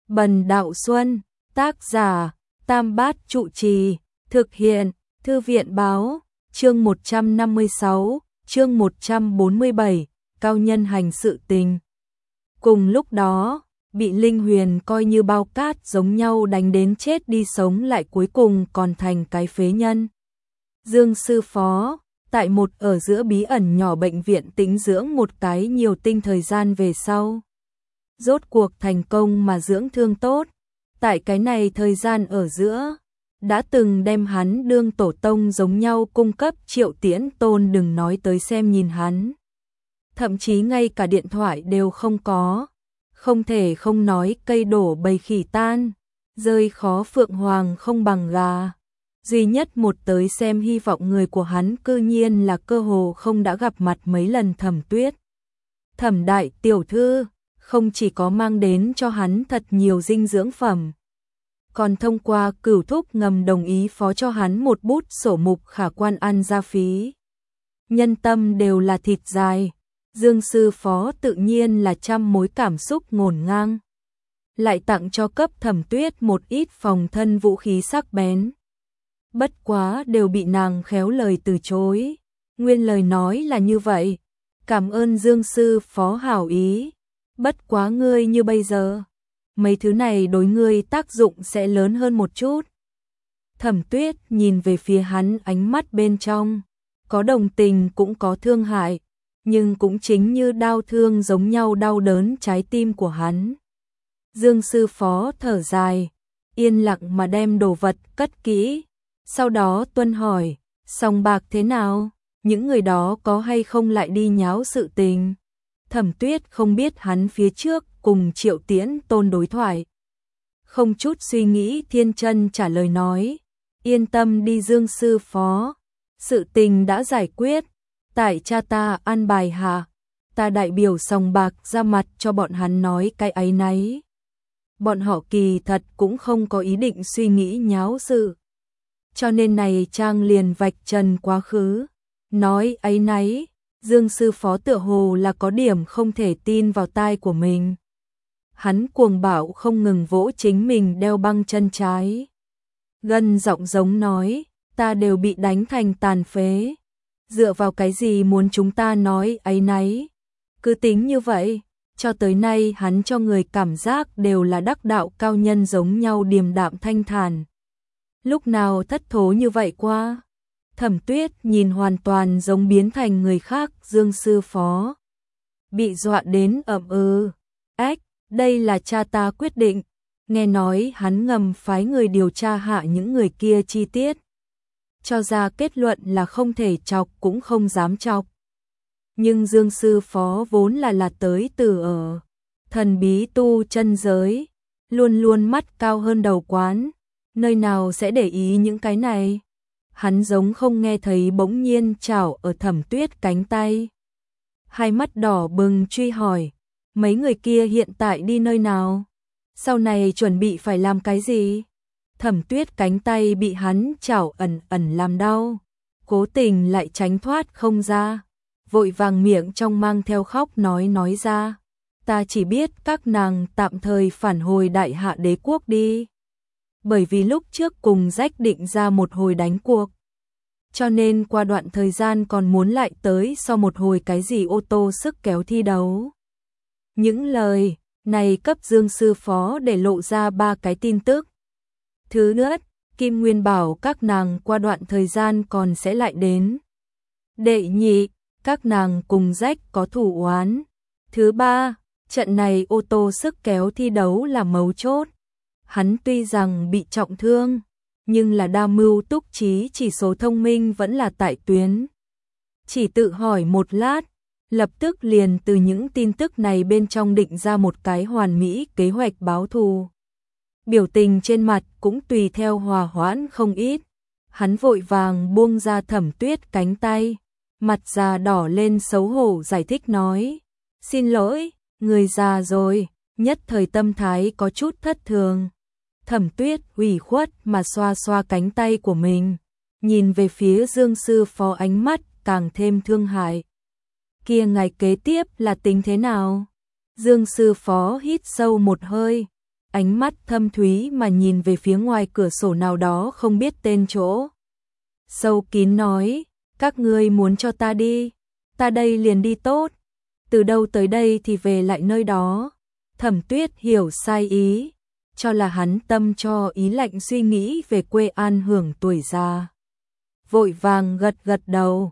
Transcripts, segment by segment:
Bần Đạo Xuân, tác giả, Tam Bát Trụ Trì, thực hiện, Thư viện báo, chương 156, chương 147, cao nhân hành sự tình. Cùng lúc đó, bị Linh Huyền coi như bao cát giống nhau đánh đến chết đi sống lại cuối cùng còn thành cái phế nhân. Dương sư phó, tại một ở giữa bí ẩn nhỏ bệnh viện tĩnh dưỡng một cái nhiều tinh thời gian về sau. Rốt cuộc thành công mà dưỡng thương tốt, tại cái này thời gian ở giữa, đã từng đem hắn đương tổ tông giống nhau cung cấp Triệu Tiễn Tôn đừng nói tới xem nhìn hắn. Thậm chí ngay cả điện thoại đều không có, không thể không nói cây đổ bầy khỉ tan, rơi khó phượng hoàng không bằng gà. Duy nhất một tới xem hy vọng người của hắn cư nhiên là cơ hồ không đã gặp mặt mấy lần Thẩm Tuyết. Thẩm đại tiểu thư không chỉ có mang đến cho hắn thật nhiều dinh dưỡng phẩm, còn thông qua Cửu Thúc ngầm đồng ý phó cho hắn một bút sổ mục khả quan ăn gia phí. Nhân tâm đều là thịt dài, Dương sư phó tự nhiên là trăm mối cảm xúc ngổn ngang. Lại tặng cho cấp Thẩm Tuyết một ít phòng thân vũ khí sắc bén. Bất quá đều bị nàng khéo lời từ chối. Nguyên lời nói là như vậy, cảm ơn Dương sư phó hảo ý. Bất quá ngươi như bây giờ, mấy thứ này đối ngươi tác dụng sẽ lớn hơn một chút. Thẩm Tuyết nhìn về phía hắn, ánh mắt bên trong có đồng tình cũng có thương hại, nhưng cũng chính như đau thương giống nhau đau đớn trái tim của hắn. Dương sư phó thở dài, yên lặng mà đem đồ vật cất kỹ, sau đó tuân hỏi, sòng bạc thế nào, những người đó có hay không lại đi nháo sự tình. Thẩm Tuyết không biết hắn phía trước cùng Triệu Tiễn Tôn đối thoại. Không chút suy nghĩ thiên chân trả lời nói, yên tâm đi Dương sư phó, sự tình đã giải quyết, tại cha ta an bài hạ, ta đại biểu sòng bạc ra mặt cho bọn hắn nói cái ấy nấy. Bọn họ kỳ thật cũng không có ý định suy nghĩ nháo sự, cho nên này trang liền vạch trần quá khứ, nói ấy nấy. Dương sư phó tựa hồ là có điểm không thể tin vào tai của mình. Hắn cuồng bạo không ngừng vỗ chính mình đeo băng chân trái. Gân giọng giống nói, ta đều bị đánh thành tàn phế. Dựa vào cái gì muốn chúng ta nói ấy nấy? Cứ tính như vậy, cho tới nay hắn cho người cảm giác đều là đắc đạo cao nhân giống nhau điềm đạm thanh thản. Lúc nào thất thố như vậy qua? Thẩm Tuyết nhìn hoàn toàn giống biến thành người khác Dương sư phó. Bị dọa đến ách, đây là cha ta quyết định. Nghe nói hắn ngầm phái người điều tra hạ những người kia chi tiết. Cho ra kết luận là không thể chọc cũng không dám chọc. Nhưng Dương sư phó vốn là tới từ ở thần bí tu chân giới, luôn luôn mắt cao hơn đầu quán, nơi nào sẽ để ý những cái này. Hắn giống không nghe thấy bỗng nhiên chảo ở Thẩm Tuyết cánh tay. Hai mắt đỏ bừng truy hỏi, mấy người kia hiện tại đi nơi nào? Sau này chuẩn bị phải làm cái gì? Thẩm Tuyết cánh tay bị hắn chảo ẩn ẩn làm đau, cố tình lại tránh thoát không ra, vội vàng miệng trong mang theo khóc nói ra, ta chỉ biết các nàng tạm thời phản hồi Đại Hạ Đế quốc đi. Bởi vì lúc trước cùng rách định ra một hồi đánh cuộc, cho nên qua đoạn thời gian còn muốn lại tới sau một hồi cái gì ô tô sức kéo thi đấu. Những lời này cấp Dương sư phó để lộ ra ba cái tin tức. Thứ nhất, Kim Nguyên bảo các nàng qua đoạn thời gian còn sẽ lại đến. Đệ nhị, các nàng cùng rách có thủ oán. Thứ ba, trận này ô tô sức kéo thi đấu là mấu chốt. Hắn tuy rằng bị trọng thương, nhưng là đa mưu túc trí, chỉ số thông minh vẫn là tại tuyến. Chỉ tự hỏi một lát, lập tức liền từ những tin tức này bên trong định ra một cái hoàn mỹ kế hoạch báo thù. Biểu tình trên mặt cũng tùy theo hòa hoãn không ít. Hắn vội vàng buông ra Thẩm Tuyết cánh tay, mặt già đỏ lên xấu hổ giải thích nói, xin lỗi, người già rồi, nhất thời tâm thái có chút thất thường. Thẩm Tuyết ủy khuất mà xoa xoa cánh tay của mình, nhìn về phía Dương sư phó ánh mắt càng thêm thương hại. Kia ngày kế tiếp là tính thế nào? Dương sư phó hít sâu một hơi, ánh mắt thâm thúy mà nhìn về phía ngoài cửa sổ nào đó không biết tên chỗ. Sâu kín nói, các ngươi muốn cho ta đi, ta đây liền đi tốt, từ đâu tới đây thì về lại nơi đó. Thẩm Tuyết hiểu sai ý, cho là hắn tâm cho ý lạnh suy nghĩ về quê an hưởng tuổi già. Vội vàng gật gật đầu,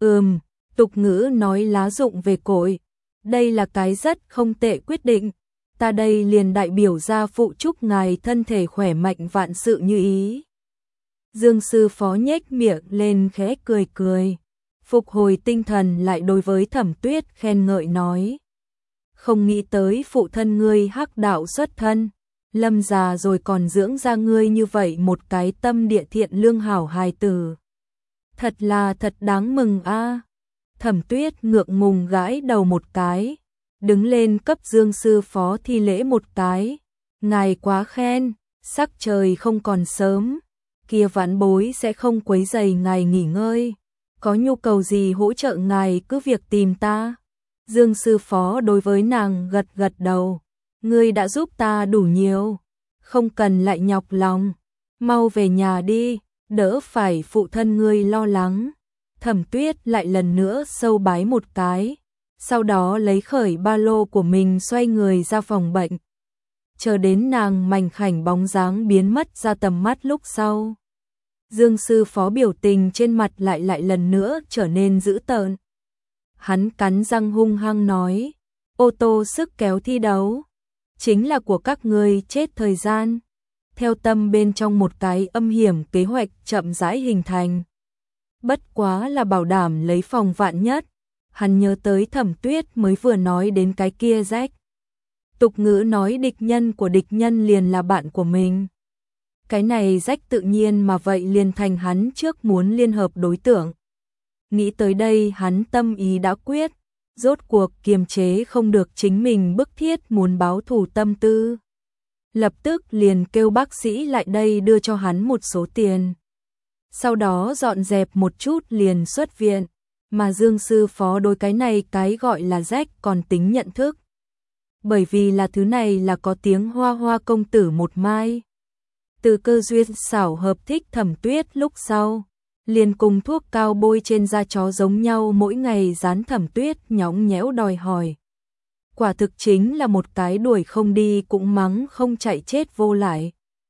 tục ngữ nói lá rụng về cội, đây là cái rất không tệ quyết định, ta đây liền đại biểu ra phụ chúc ngài thân thể khỏe mạnh vạn sự như ý. Dương sư phó nhếch miệng lên khẽ cười cười, phục hồi tinh thần lại đối với Thẩm Tuyết khen ngợi nói. Không nghĩ tới phụ thân ngươi hắc đạo xuất thân, lâm già rồi còn dưỡng ra ngươi như vậy một cái tâm địa thiện lương hảo hài tử. Thật là thật đáng mừng a. Thẩm Tuyết ngượng ngùng gãi đầu một cái, đứng lên cấp Dương sư phó thi lễ một cái. Ngài quá khen, sắc trời không còn sớm, kia vãn bối sẽ không quấy rầy ngài nghỉ ngơi. Có nhu cầu gì hỗ trợ ngài cứ việc tìm ta. Dương sư phó đối với nàng gật gật đầu. Ngươi đã giúp ta đủ nhiều, không cần lại nhọc lòng. Mau về nhà đi, đỡ phải phụ thân ngươi lo lắng. Thẩm Tuyết lại lần nữa sâu bái một cái, sau đó lấy khởi ba lô của mình xoay người ra phòng bệnh. Chờ đến nàng mảnh khảnh bóng dáng biến mất ra tầm mắt lúc sau. Dương sư phó biểu tình trên mặt lại lần nữa trở nên dữ tợn. Hắn cắn răng hung hăng nói, ô tô sức kéo thi đấu, chính là của các ngươi chết thời gian. Theo tâm bên trong một cái âm hiểm kế hoạch chậm rãi hình thành. Bất quá là bảo đảm lấy phòng vạn nhất, hắn nhớ tới Thẩm Tuyết mới vừa nói đến cái kia rách. Tục ngữ nói địch nhân của địch nhân liền là bạn của mình. Cái này rách tự nhiên mà vậy liền thành hắn trước muốn liên hợp đối tượng. Nghĩ tới đây hắn tâm ý đã quyết, rốt cuộc kiềm chế không được chính mình bức thiết muốn báo thù tâm tư. Lập tức liền kêu bác sĩ lại đây đưa cho hắn một số tiền. Sau đó dọn dẹp một chút liền xuất viện, mà Dương sư phó đối cái này cái gọi là rách còn tính nhận thức. Bởi vì là thứ này là có tiếng hoa hoa công tử một mai. Từ cơ duyên xảo hợp thích Thẩm Tuyết lúc sau, liền cùng thuốc cao bôi trên da chó giống nhau mỗi ngày dán Thẩm Tuyết nhõng nhẽo đòi hỏi. Quả thực chính là một cái đuổi không đi cũng mắng không chạy chết vô lại.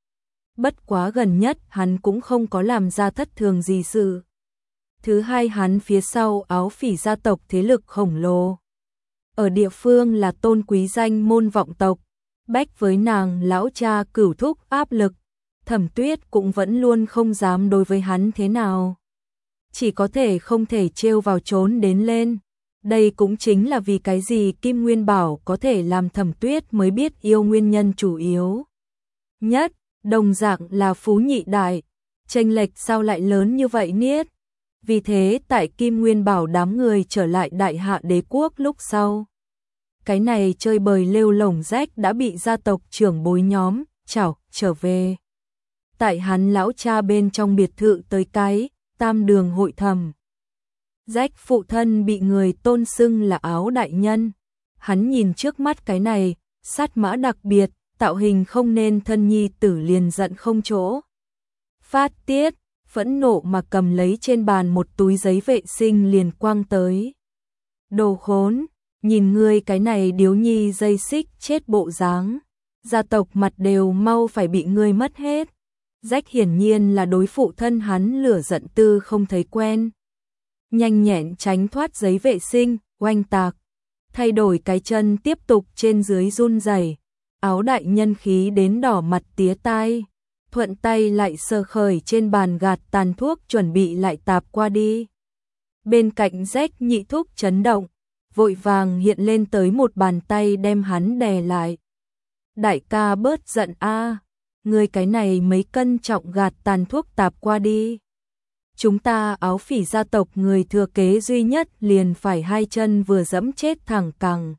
Bất quá gần nhất hắn cũng không có làm ra thất thường gì sự. Thứ hai hắn phía sau Áo Phỉ gia tộc thế lực khổng lồ. Ở địa phương là tôn quý danh môn vọng tộc, bách với nàng lão cha cửu thúc áp lực. Thẩm Tuyết cũng vẫn luôn không dám đối với hắn thế nào. Chỉ có thể không thể trêu vào trốn đến lên. Đây cũng chính là vì cái gì Kim Nguyên Bảo có thể làm Thẩm Tuyết mới biết yêu nguyên nhân chủ yếu. Nhất, đồng dạng là Phú Nhị Đại. Chênh lệch sao lại lớn như vậy niết. Vì thế tại Kim Nguyên Bảo đám người trở lại Đại Hạ Đế Quốc lúc sau. Cái này chơi bời lêu lổng rách đã bị gia tộc trưởng bối nhóm, trở về. Tại hắn lão cha bên trong biệt thự tới cái, tam đường hội thầm. Rách phụ thân bị người tôn xưng là Áo đại nhân. Hắn nhìn trước mắt cái này, sát mã đặc biệt, tạo hình không nên thân nhi tử liền giận không chỗ. Phát tiết, phẫn nộ mà cầm lấy trên bàn một túi giấy vệ sinh liền quăng tới. Đồ khốn, nhìn ngươi cái này điếu nhi dây xích chết bộ dáng. Gia tộc mặt đều mau phải bị ngươi mất hết. Rách hiển nhiên là đối phụ thân hắn lửa giận tư không thấy quen. Nhanh nhẹn tránh thoát giấy vệ sinh, oanh tạc. Thay đổi cái chân tiếp tục trên dưới run rẩy. Áo đại nhân khí đến đỏ mặt tía tai. Thuận tay lại sờ khởi trên bàn gạt tàn thuốc chuẩn bị lại tạp qua đi. Bên cạnh rách nhị thúc chấn động. Vội vàng hiện lên tới một bàn tay đem hắn đè lại. Đại ca bớt giận a. Người cái này mấy cân trọng gạt tàn thuốc tạp qua đi. Chúng ta Áo Phỉ gia tộc người thừa kế duy nhất liền phải hai chân vừa dẫm chết thẳng cẳng.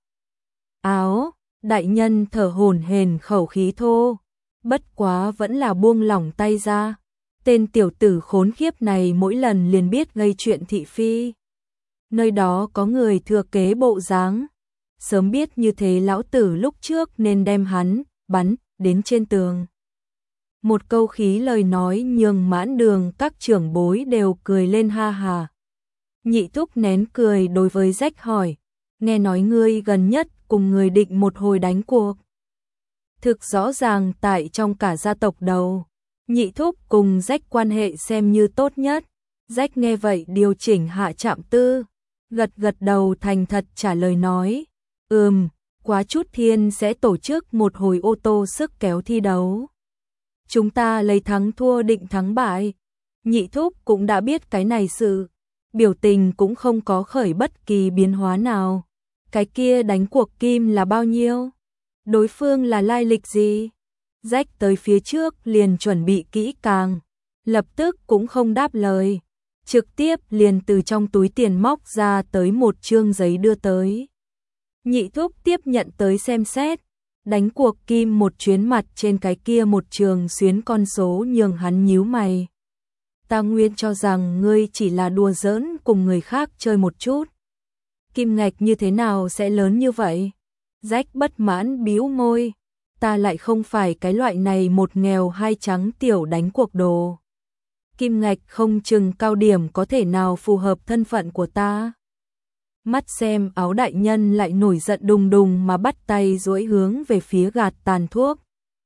Áo, đại nhân thở hổn hển khẩu khí thô. Bất quá vẫn là buông lỏng tay ra. Tên tiểu tử khốn khiếp này mỗi lần liền biết gây chuyện thị phi. Nơi đó có người thừa kế bộ dáng. Sớm biết như thế lão tử lúc trước nên đem hắn, bắn, đến trên tường. Một câu khí lời nói nhường mãn đường các trưởng bối đều cười lên ha hà. Nhị thúc nén cười đối với Rách hỏi, nghe nói ngươi gần nhất cùng người định một hồi đánh cuộc. Thực rõ ràng tại trong cả gia tộc đầu, nhị thúc cùng Rách quan hệ xem như tốt nhất. Rách nghe vậy điều chỉnh hạ chạm tư, gật gật đầu thành thật trả lời nói, quá chút thiên sẽ tổ chức một hồi ô tô sức kéo thi đấu. Chúng ta lấy thắng thua định thắng bại. Nhị thúc cũng đã biết cái này sự, biểu tình cũng không có khởi bất kỳ biến hóa nào. Cái kia đánh cuộc kim là bao nhiêu? Đối phương là lai lịch gì? Rách tới phía trước liền chuẩn bị kỹ càng, lập tức cũng không đáp lời, trực tiếp liền từ trong túi tiền móc ra tới một chương giấy đưa tới. Nhị thúc tiếp nhận tới xem xét, đánh cuộc kim một chuyến mặt trên cái kia một trường xuyến con số nhường hắn nhíu mày. Ta nguyên cho rằng ngươi chỉ là đùa giỡn cùng người khác chơi một chút. Kim ngạch như thế nào sẽ lớn như vậy? Rách bất mãn bĩu môi, ta lại không phải cái loại này một nghèo hai trắng tiểu đánh cuộc đồ. Kim ngạch không chừng cao điểm có thể nào phù hợp thân phận của ta. Mắt xem Áo đại nhân lại nổi giận đùng đùng mà bắt tay duỗi hướng về phía gạt tàn thuốc.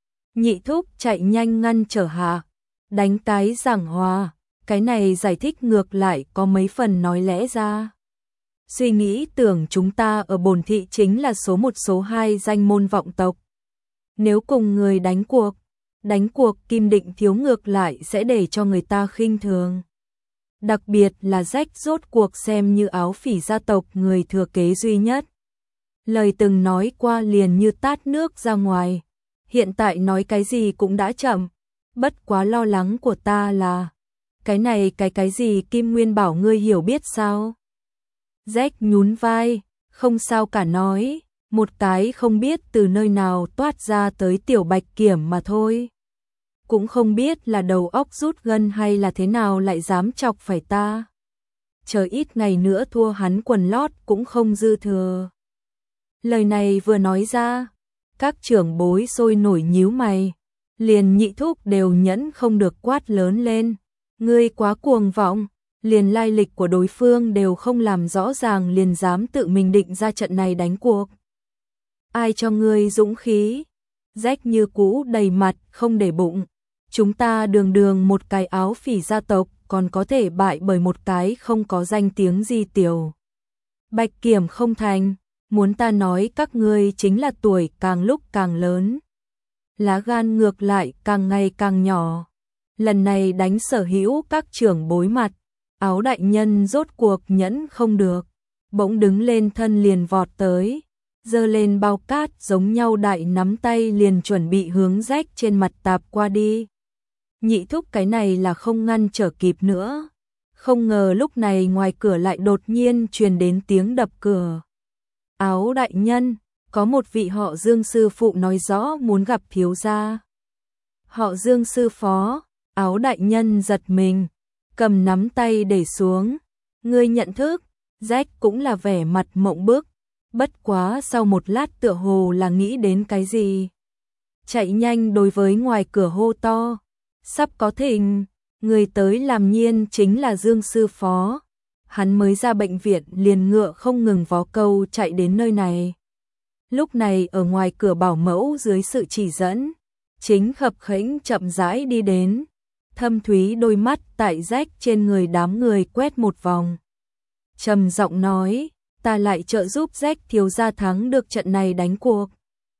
Nhị thúc chạy nhanh ngăn trở hạ, đánh cái giảng hòa, cái này giải thích ngược lại có mấy phần nói lẽ ra. Suy nghĩ tưởng chúng ta ở bổn thị chính là số 1 số 2 danh môn vọng tộc. Nếu cùng người đánh cuộc kim định thiếu ngược lại sẽ để cho người ta khinh thường. Đặc biệt là Rách rốt cuộc xem như Áo Phỉ gia tộc người thừa kế duy nhất. Lời từng nói qua liền như tát nước ra ngoài, hiện tại nói cái gì cũng đã chậm, bất quá lo lắng của ta là, cái này cái gì Kim Nguyên bảo ngươi hiểu biết sao? Rách nhún vai, không sao cả nói, một cái không biết từ nơi nào toát ra tới tiểu bạch kiểm mà thôi. Cũng không biết là đầu óc rút gân hay là thế nào lại dám chọc phải ta. Chờ ít ngày nữa thua hắn quần lót cũng không dư thừa. Lời này vừa nói ra, các trưởng bối sôi nổi nhíu mày, liền nhị thúc đều nhẫn không được quát lớn lên. Ngươi quá cuồng vọng, liền lai lịch của đối phương đều không làm rõ ràng liền dám tự mình định ra trận này đánh cuộc. Ai cho ngươi dũng khí? Rách như cũ đầy mặt không để bụng. Chúng ta đường một cái Áo Phỉ gia tộc còn có thể bại bởi một cái không có danh tiếng gì tiểu bạch kiểm không thành, muốn ta nói các ngươi chính là tuổi càng lúc càng lớn. Lá gan ngược lại càng ngày càng nhỏ. Lần này đánh sở hữu các trưởng bối mặt, Áo đại nhân rốt cuộc nhẫn không được, bỗng đứng lên thân liền vọt tới, giơ lên bao cát giống nhau đại nắm tay liền chuẩn bị hướng Rách trên mặt tạp qua đi. Nhị thúc cái này là không ngăn trở kịp nữa. Không ngờ lúc này ngoài cửa lại đột nhiên truyền đến tiếng đập cửa. Áo đại nhân, có một vị họ Dương sư phụ nói rõ muốn gặp thiếu gia. Họ Dương sư phó, Áo đại nhân giật mình, cầm nắm tay để xuống. Ngươi nhận thức? Rách cũng là vẻ mặt mộng bức, bất quá sau một lát tựa hồ là nghĩ đến cái gì. Chạy nhanh đối với ngoài cửa hô to. Sắp có thỉnh, người tới làm nhiên chính là Dương sư phó. Hắn mới ra bệnh viện liền ngựa không ngừng vó câu chạy đến nơi này. Lúc này ở ngoài cửa bảo mẫu dưới sự chỉ dẫn, chính khập khễnh chậm rãi đi đến. Thâm thúy đôi mắt tại Rách trên người đám người quét một vòng. Trầm giọng nói, ta lại trợ giúp Rách thiếu gia thắng được trận này đánh cuộc.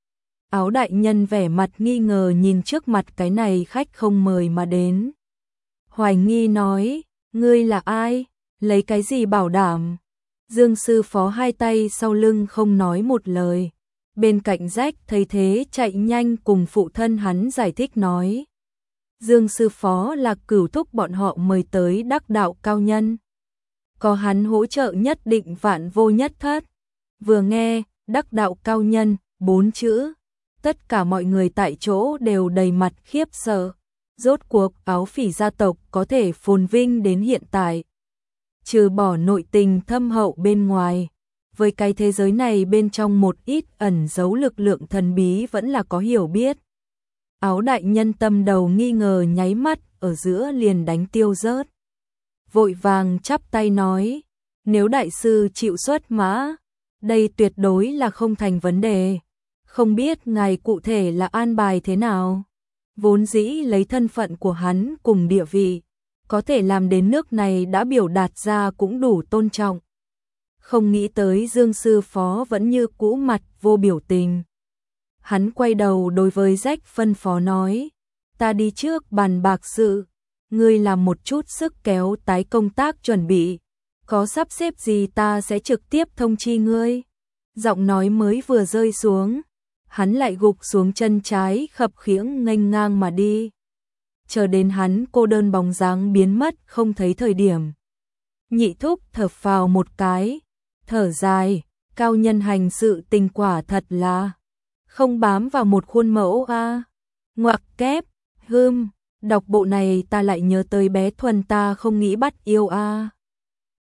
Áo đại nhân vẻ mặt nghi ngờ nhìn trước mặt cái này khách không mời mà đến. Hoài nghi nói, ngươi là ai, lấy cái gì bảo đảm? Dương sư phó hai tay sau lưng không nói một lời. Bên cạnh Rách thấy thế chạy nhanh cùng phụ thân hắn giải thích nói. Dương sư phó là cửu thúc bọn họ mời tới đắc đạo cao nhân. Có hắn hỗ trợ nhất định vạn vô nhất thất. Vừa nghe, đắc đạo cao nhân, 4 chữ. Tất cả mọi người tại chỗ đều đầy mặt khiếp sợ. Rốt cuộc Áo Phỉ gia tộc có thể phồn vinh đến hiện tại. Trừ bỏ nội tình thâm hậu bên ngoài, với cái thế giới này bên trong một ít ẩn giấu lực lượng thần bí vẫn là có hiểu biết. Áo đại nhân tâm đầu nghi ngờ nháy mắt ở giữa liền đánh tiêu rớt. Vội vàng chắp tay nói, nếu đại sư chịu xuất mã, đây tuyệt đối là không thành vấn đề. Không biết ngài cụ thể là an bài thế nào? Vốn dĩ lấy thân phận của hắn cùng địa vị, có thể làm đến nước này đã biểu đạt ra cũng đủ tôn trọng. Không nghĩ tới Dương sư phó vẫn như cũ mặt vô biểu tình. Hắn quay đầu đối với Rách phân phó nói, ta đi trước bàn bạc sự, ngươi làm một chút sức kéo tái công tác chuẩn bị, có sắp xếp gì ta sẽ trực tiếp thông chi ngươi. Giọng nói mới vừa rơi xuống, hắn lại gục xuống chân trái khập khiễng nghênh ngang mà đi. Chờ đến hắn cô đơn bóng dáng biến mất không thấy thời điểm. Nhị thúc thở phào một cái, thở dài, cao nhân hành sự tình quả thật là không bám vào một khuôn mẫu a. Ngoặc kép, đọc bộ này ta lại nhớ tới bé Thuần ta không nghĩ bắt yêu a.